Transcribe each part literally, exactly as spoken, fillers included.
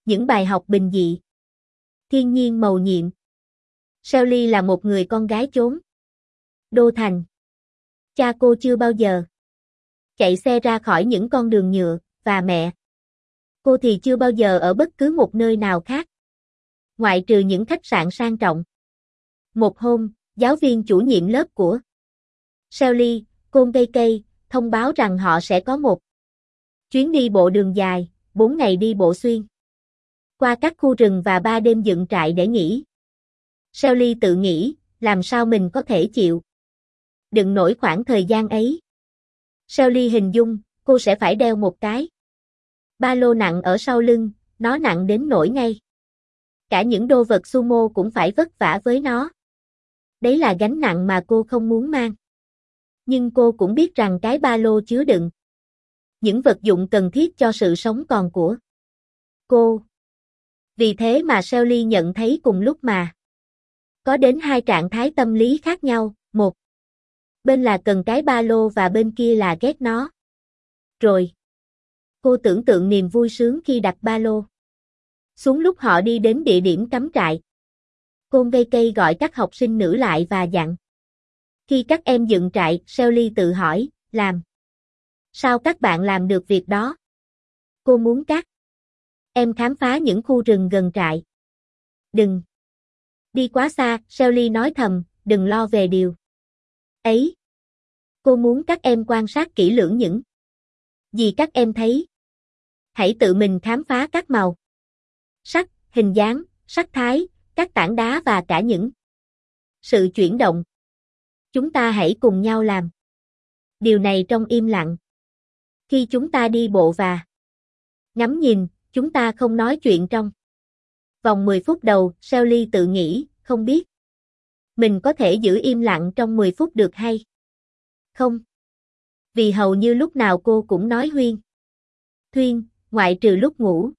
Những bài học bình dị. Thiên nhiên mầu nhiệm. Shelly là một người con gái chốn đô thành. Cha cô chưa bao giờ chạy xe ra khỏi những con đường nhựa, và mẹ cô thì chưa bao giờ ở bất cứ một nơi nào khác, ngoại trừ những khách sạn sang trọng. Một hôm, giáo viên chủ nhiệm lớp của Shelly, cô Cây Cây, thông báo rằng họ sẽ có một chuyến đi bộ đường dài, bốn ngày đi bộ xuyên qua các khu rừng và ba đêm dựng trại để nghỉ. Shelly tự nghĩ, làm sao mình có thể chịu đựng nổi khoảng thời gian ấy. Shelly hình dung, cô sẽ phải đeo một cái ba lô nặng ở sau lưng, nó nặng đến nỗi ngay cả những đô vật sumo cũng phải vất vả với nó. Đấy là gánh nặng mà cô không muốn mang. Nhưng cô cũng biết rằng cái ba lô chứa đựng những vật dụng cần thiết cho sự sống còn của cô. Vì thế mà Shelly nhận thấy cùng lúc mà có đến hai trạng thái tâm lý khác nhau, một bên là cần cái ba lô và bên kia là ghét nó. Rồi, cô tưởng tượng niềm vui sướng khi đặt ba lô xuống lúc họ đi đến địa điểm cắm trại. Cô Cây Cây gọi các học sinh nữ lại và dặn. Khi các em dựng trại, Shelly tự hỏi, làm sao các bạn làm được việc đó? Cô muốn các em khám phá những khu rừng gần trại. Đừng đi quá xa, Shelly nói thầm, đừng lo về điều ấy. Cô muốn các em quan sát kỹ lưỡng những gì các em thấy. Hãy tự mình khám phá các màu sắc, hình dáng, sắc thái, các tảng đá và cả những sự chuyển động. Chúng ta hãy cùng nhau làm điều này trong im lặng. Khi chúng ta đi bộ và ngắm nhìn, chúng ta không nói chuyện trong vòng mười phút đầu. Shelly tự nghĩ, không biết mình có thể giữ im lặng trong mười phút được hay không? Vì hầu như lúc nào cô cũng nói huyên thuyên, ngoại trừ lúc ngủ.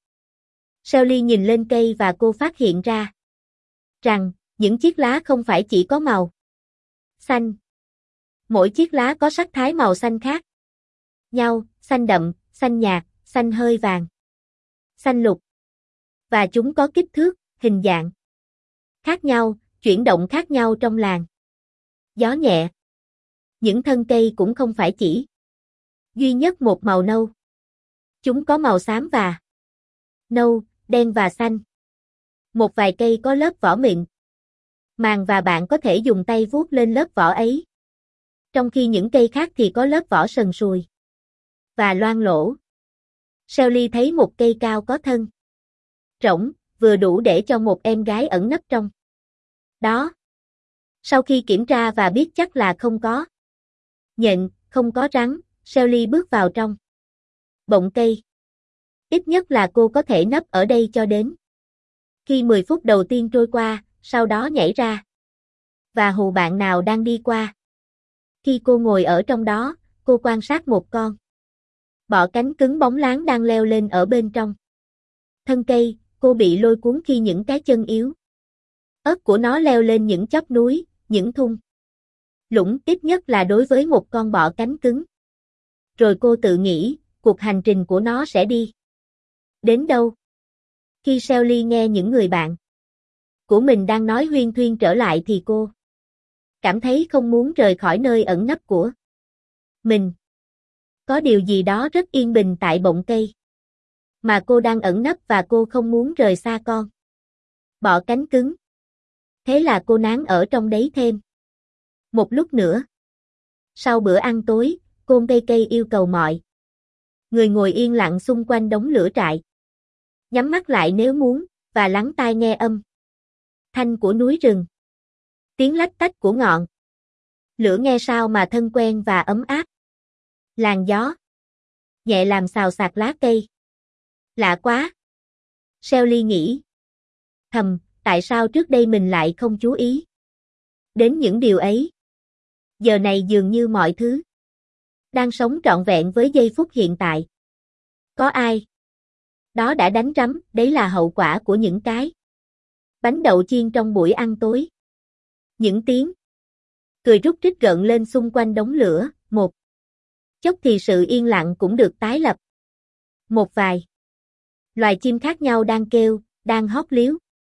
Shelly nhìn lên cây và cô phát hiện ra rằng những chiếc lá không phải chỉ có màu xanh. Mỗi chiếc lá có sắc thái màu xanh khác nhau, xanh đậm, xanh nhạt, xanh hơi vàng, xanh lục. Và chúng có kích thước, hình dạng khác nhau, chuyển động khác nhau trong làn gió nhẹ. Những thân cây cũng không phải chỉ duy nhất một màu nâu. Chúng có màu xám và nâu, đen và xanh. Một vài cây có lớp vỏ mịn màng và bạn có thể dùng tay vuốt lên lớp vỏ ấy. Trong khi những cây khác thì có lớp vỏ sần sùi và loang lổ. Shelly thấy một cây cao có thân rỗng, vừa đủ để cho một em gái ẩn nấp trong đó. Sau khi kiểm tra và biết chắc là không có nhện, không có rắn, Shelly bước vào trong bọng cây. Ít nhất là cô có thể nấp ở đây cho đến khi mười phút đầu tiên trôi qua, sau đó nhảy ra và hù bạn nào đang đi qua. Khi cô ngồi ở trong đó, cô quan sát một con bọ cánh cứng bóng láng đang leo lên ở bên trong thân cây. Cô bị lôi cuốn khi những cái chân yếu ớt của nó leo lên những chóp núi, những thung lũng, ít nhất là đối với một con bọ cánh cứng. Rồi cô tự nghĩ, cuộc hành trình của nó sẽ đi đến đâu? Khi Shelly nghe những người bạn của mình đang nói huyên thuyên trở lại thì cô cảm thấy không muốn rời khỏi nơi ẩn nấp của mình. Có điều gì đó rất yên bình tại bọng cây mà cô đang ẩn nấp và cô không muốn rời xa con bọ cánh cứng. Thế là cô nán ở trong đấy thêm một lúc nữa. Sau bữa ăn tối, cô Cây Cây yêu cầu mọi người ngồi yên lặng xung quanh đống lửa trại, nhắm mắt lại nếu muốn, và lắng tai nghe âm thanh của núi rừng, tiếng lách tách của ngọn lửa nghe sao mà thân quen và ấm áp. Làn gió nhẹ làm xào xạc lá cây. Lạ quá. Shelly nghĩ thầm, tại sao trước đây mình lại không chú ý đến những điều ấy? Giờ này dường như mọi thứ đang sống trọn vẹn với giây phút hiện tại. Có ai đó đã đánh rắm, đấy là hậu quả của những cái bánh đậu chiên trong buổi ăn tối. Những tiếng cười rúc rít gợn lên xung quanh đống lửa, một chốc thì sự yên lặng cũng được tái lập. Một vài Loài chim khác nhau đang kêu, đang hót líu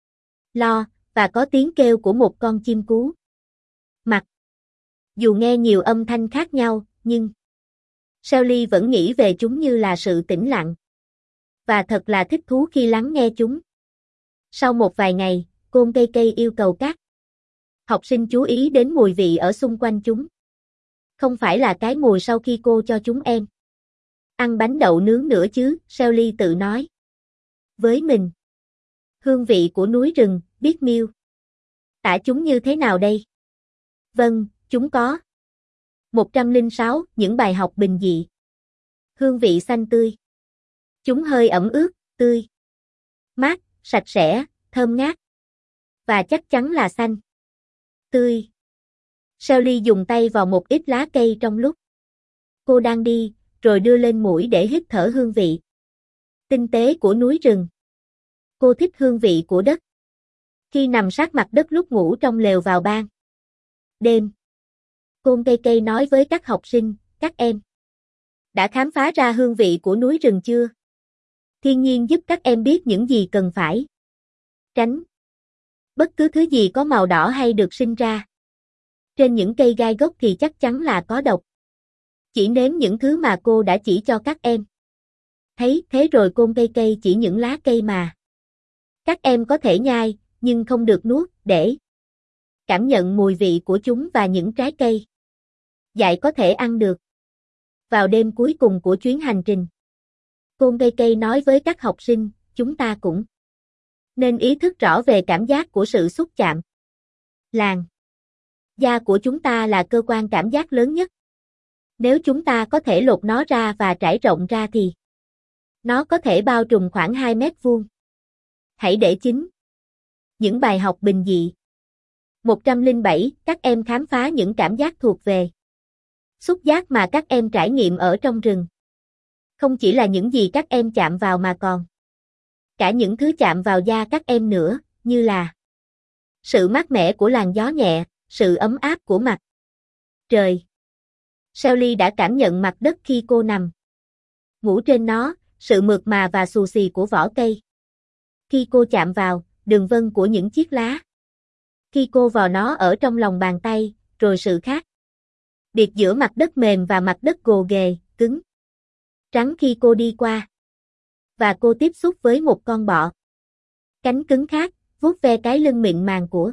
lo, và có tiếng kêu của một con chim cú. Mặc dù nghe nhiều âm thanh khác nhau, nhưng Shelly vẫn nghĩ về chúng như là sự tĩnh lặng. Và thật là thích thú khi lắng nghe chúng. Sau một vài ngày, Côn Cây Cây yêu cầu các học sinh chú ý đến mùi vị ở xung quanh chúng. Không phải là cái mùi sau khi cô cho chúng em ăn bánh đậu nướng nữa chứ, Shelly tự nói với mình. Hương vị của núi rừng, biết miêu tả chúng như thế nào đây? Vâng, chúng có một trăm lẻ sáu những bài học bình dị. Hương vị xanh tươi. Chúng hơi ẩm ướt, tươi, mát, sạch sẽ, thơm ngát. Và chắc chắn là xanh, tươi. Shelly dùng tay vào một ít lá cây trong lúc cô đang đi, rồi đưa lên mũi để hít thở hương vị tinh tế của núi rừng. Cô thích hương vị của đất. Khi nằm sát mặt đất lúc ngủ trong lều vào ban đêm, Côn Cây Cây nói với các học sinh, các em đã khám phá ra hương vị của núi rừng chưa? Thiên nhiên giúp các em biết những gì cần phải tránh. Bất cứ thứ gì có màu đỏ hay được sinh ra trên những cây gai gốc thì chắc chắn là có độc. Chỉ nếm những thứ mà cô đã chỉ cho các em. Thấy thế rồi Côn Cây Cây chỉ những lá cây mà các em có thể nhai, nhưng không được nuốt, để cảm nhận mùi vị của chúng và những trái cây dại có thể ăn được. Vào đêm cuối cùng của chuyến hành trình, Côn Cây Cây nói với các học sinh, chúng ta cũng nên ý thức rõ về cảm giác của sự xúc chạm. Làn da của chúng ta là cơ quan cảm giác lớn nhất. Nếu chúng ta có thể lột nó ra và trải rộng ra thì nó có thể bao trùm khoảng hai mét vuông. Hãy để chính những bài học bình dị. một trăm lẻ bảy, các em khám phá những cảm giác thuộc về xúc giác mà các em trải nghiệm ở trong rừng. Không chỉ là những gì các em chạm vào mà còn cả những thứ chạm vào da các em nữa, như là sự mát mẻ của làn gió nhẹ, sự ấm áp của mặt trời. Shelly đã cảm nhận mặt đất khi cô nằm ngủ trên nó, sự mượt mà và xù xì của vỏ cây. Khi cô chạm vào, đường vân của những chiếc lá. Khi cô vò nó ở trong lòng bàn tay, rồi sự khác biệt giữa mặt đất mềm và mặt đất gồ ghề, cứng, trắng khi cô đi qua. Và cô tiếp xúc với một con bọ cánh cứng khác, vuốt ve cái lưng mịn màng của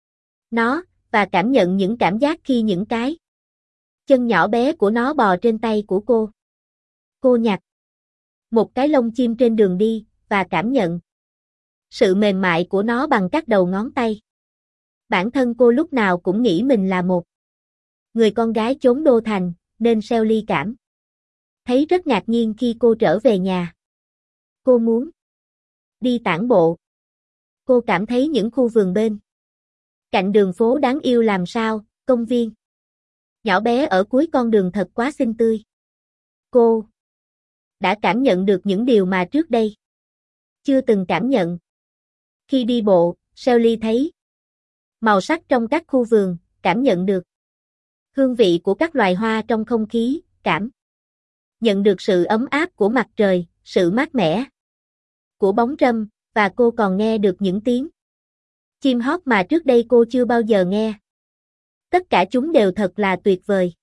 nó, và cảm nhận những cảm giác khi những cái chân nhỏ bé của nó bò trên tay của cô. Cô nhặt một cái lông chim trên đường đi, và cảm nhận sự mềm mại của nó bằng các đầu ngón tay. Bản thân cô lúc nào cũng nghĩ mình là một người con gái chốn đô thành, nên Shelly cảm thấy rất ngạc nhiên khi cô trở về nhà. Cô muốn đi tản bộ. Cô cảm thấy những khu vườn bên cạnh đường phố đáng yêu làm sao, công viên nhỏ bé ở cuối con đường thật quá xinh tươi. Cô đã cảm nhận được những điều mà trước đây chưa từng cảm nhận. Khi đi bộ, Shelly thấy màu sắc trong các khu vườn, cảm nhận được hương vị của các loài hoa trong không khí, cảm nhận được sự ấm áp của mặt trời, sự mát mẻ của bóng râm, và cô còn nghe được những tiếng chim hót mà trước đây cô chưa bao giờ nghe. Tất cả chúng đều thật là tuyệt vời.